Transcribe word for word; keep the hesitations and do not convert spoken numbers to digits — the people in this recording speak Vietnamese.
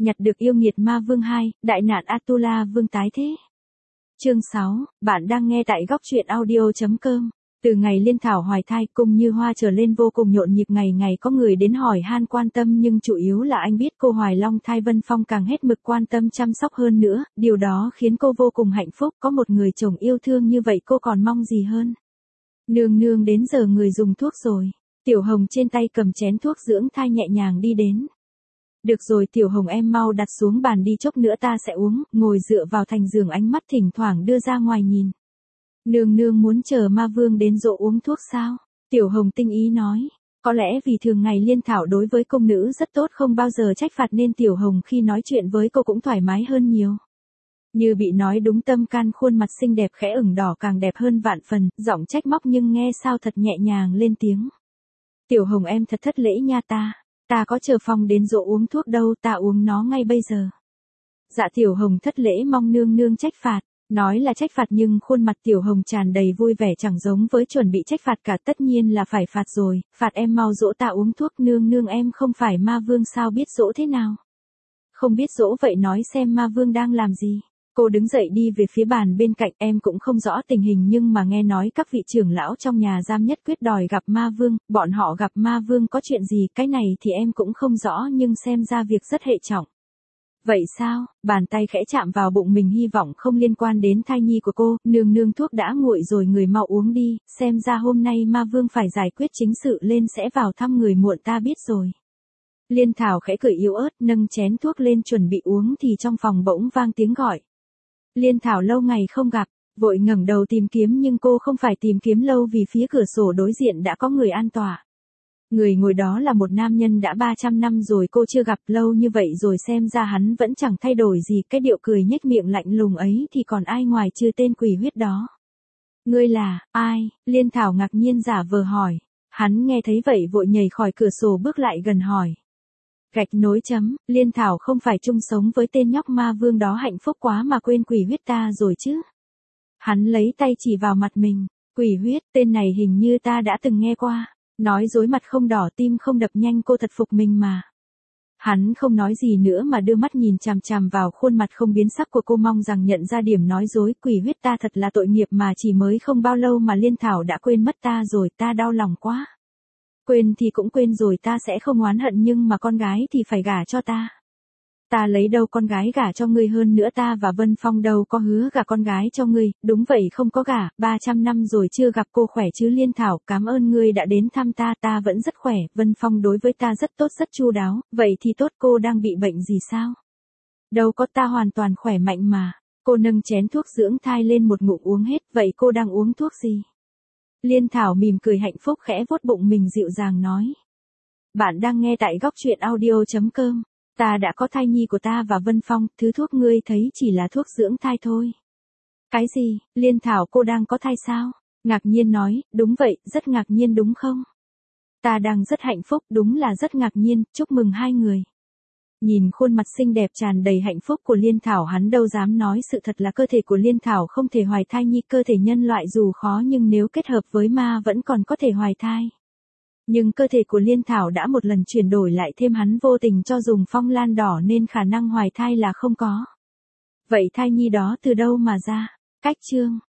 Nhặt được yêu nghiệt ma vương hai, đại nạn Atula vương tái thế. Chương sáu, bạn đang nghe tại góc truyện audio chấm com. Từ ngày Liên Thảo hoài thai, Cung Như Hoa trở lên vô cùng nhộn nhịp, ngày ngày có người đến hỏi han quan tâm, nhưng chủ yếu là anh biết cô hoài long thai, Vân Phong càng hết mực quan tâm chăm sóc hơn nữa, điều đó khiến cô vô cùng hạnh phúc, có một người chồng yêu thương như vậy cô còn mong gì hơn. Nương nương, đến giờ người dùng thuốc rồi. Tiểu Hồng trên tay cầm chén thuốc dưỡng thai nhẹ nhàng đi đến. Được rồi Tiểu Hồng, em mau đặt xuống bàn đi, chốc nữa ta sẽ uống, ngồi dựa vào thành giường, ánh mắt thỉnh thoảng đưa ra ngoài nhìn. Nương nương muốn chờ ma vương đến dỗ uống thuốc sao? Tiểu Hồng tinh ý nói. Có lẽ vì thường ngày Liên Thảo đối với công nữ rất tốt, không bao giờ trách phạt, nên Tiểu Hồng khi nói chuyện với cô cũng thoải mái hơn nhiều. Như bị nói đúng tâm can, khuôn mặt xinh đẹp khẽ ửng đỏ càng đẹp hơn vạn phần, giọng trách móc nhưng nghe sao thật nhẹ nhàng lên tiếng. Tiểu Hồng, em thật thất lễ nha, ta, ta có chờ Phong đến dỗ uống thuốc đâu, ta uống nó ngay bây giờ. Dạ Tiểu Hồng thất lễ, mong nương nương trách phạt. Nói là trách phạt nhưng khuôn mặt Tiểu Hồng tràn đầy vui vẻ, chẳng giống với chuẩn bị trách phạt cả, tất nhiên là phải phạt rồi, phạt em mau dỗ ta uống thuốc. Nương nương, em không phải ma vương sao, biết dỗ thế nào? Không biết dỗ, vậy nói xem ma vương đang làm gì? Cô đứng dậy đi về phía bàn bên cạnh, em cũng không rõ tình hình nhưng mà nghe nói các vị trưởng lão trong nhà giam nhất quyết đòi gặp ma vương, bọn họ gặp ma vương có chuyện gì, cái này thì em cũng không rõ nhưng xem ra việc rất hệ trọng. Vậy sao? Bàn tay khẽ chạm vào bụng mình, hy vọng không liên quan đến thai nhi của cô. Nương nương, thuốc đã nguội rồi, người mau uống đi, xem ra hôm nay ma vương phải giải quyết chính sự, lên sẽ vào thăm người muộn, ta biết rồi. Liên Thảo khẽ cười yếu ớt, nâng chén thuốc lên chuẩn bị uống thì trong phòng bỗng vang tiếng gọi. Liên Thảo lâu ngày không gặp, vội ngẩng đầu tìm kiếm nhưng cô không phải tìm kiếm lâu, vì phía cửa sổ đối diện đã có người an tọa. Người ngồi đó là một nam nhân đã ba trăm năm rồi cô chưa gặp, lâu như vậy rồi xem ra hắn vẫn chẳng thay đổi gì, cái điệu cười nhếch miệng lạnh lùng ấy thì còn ai ngoài trừ tên quỷ huyết đó. Ngươi là, ai? Liên Thảo ngạc nhiên giả vờ hỏi. Hắn nghe thấy vậy vội nhảy khỏi cửa sổ bước lại gần hỏi. Gạch nối chấm, Liên Thảo không phải chung sống với tên nhóc ma vương đó hạnh phúc quá mà quên quỷ huyết ta rồi chứ? Hắn lấy tay chỉ vào mặt mình. Quỷ huyết, tên này hình như ta đã từng nghe qua. Nói dối mặt không đỏ tim không đập nhanh, cô thật phục mình mà. Hắn không nói gì nữa mà đưa mắt nhìn chằm chằm vào khuôn mặt không biến sắc của cô, mong rằng nhận ra điểm nói dối. Quỷ huyết, ta thật là tội nghiệp mà, chỉ mới không bao lâu mà Liên Thảo đã quên mất ta rồi, ta đau lòng quá. Quên thì cũng quên rồi, ta sẽ không oán hận, nhưng mà con gái thì phải gả cho ta. Ta lấy đâu con gái gả cho ngươi, hơn nữa ta và Vân Phong đâu có hứa gả con gái cho ngươi. Đúng vậy, không có gả, ba trăm năm rồi chưa gặp, cô khỏe chứ Liên Thảo? Cảm ơn ngươi đã đến thăm ta, ta vẫn rất khỏe, Vân Phong đối với ta rất tốt, rất chu đáo. Vậy thì tốt, cô đang bị bệnh gì sao? Đâu có, ta hoàn toàn khỏe mạnh mà. Cô nâng chén thuốc dưỡng thai lên một ngụm uống hết. Vậy cô đang uống thuốc gì? Liên Thảo mỉm cười hạnh phúc khẽ vuốt bụng mình dịu dàng nói. Bạn đang nghe tại góc truyện audio chấm com. Ta đã có thai nhi của ta và Vân Phong, thứ thuốc ngươi thấy chỉ là thuốc dưỡng thai thôi. Cái gì? Liên Thảo, cô đang có thai sao? Ngạc nhiên nói, đúng vậy, rất ngạc nhiên đúng không? Ta đang rất hạnh phúc, đúng là rất ngạc nhiên, chúc mừng hai người. Nhìn khuôn mặt xinh đẹp tràn đầy hạnh phúc của Liên Thảo, hắn đâu dám nói sự thật là cơ thể của Liên Thảo không thể hoài thai nhi, cơ thể nhân loại dù khó nhưng nếu kết hợp với ma vẫn còn có thể hoài thai. Nhưng cơ thể của Liên Thảo đã một lần chuyển đổi lại, thêm hắn vô tình cho dùng phong lan đỏ nên khả năng hoài thai là không có. Vậy thai nhi đó từ đâu mà ra? Cách chương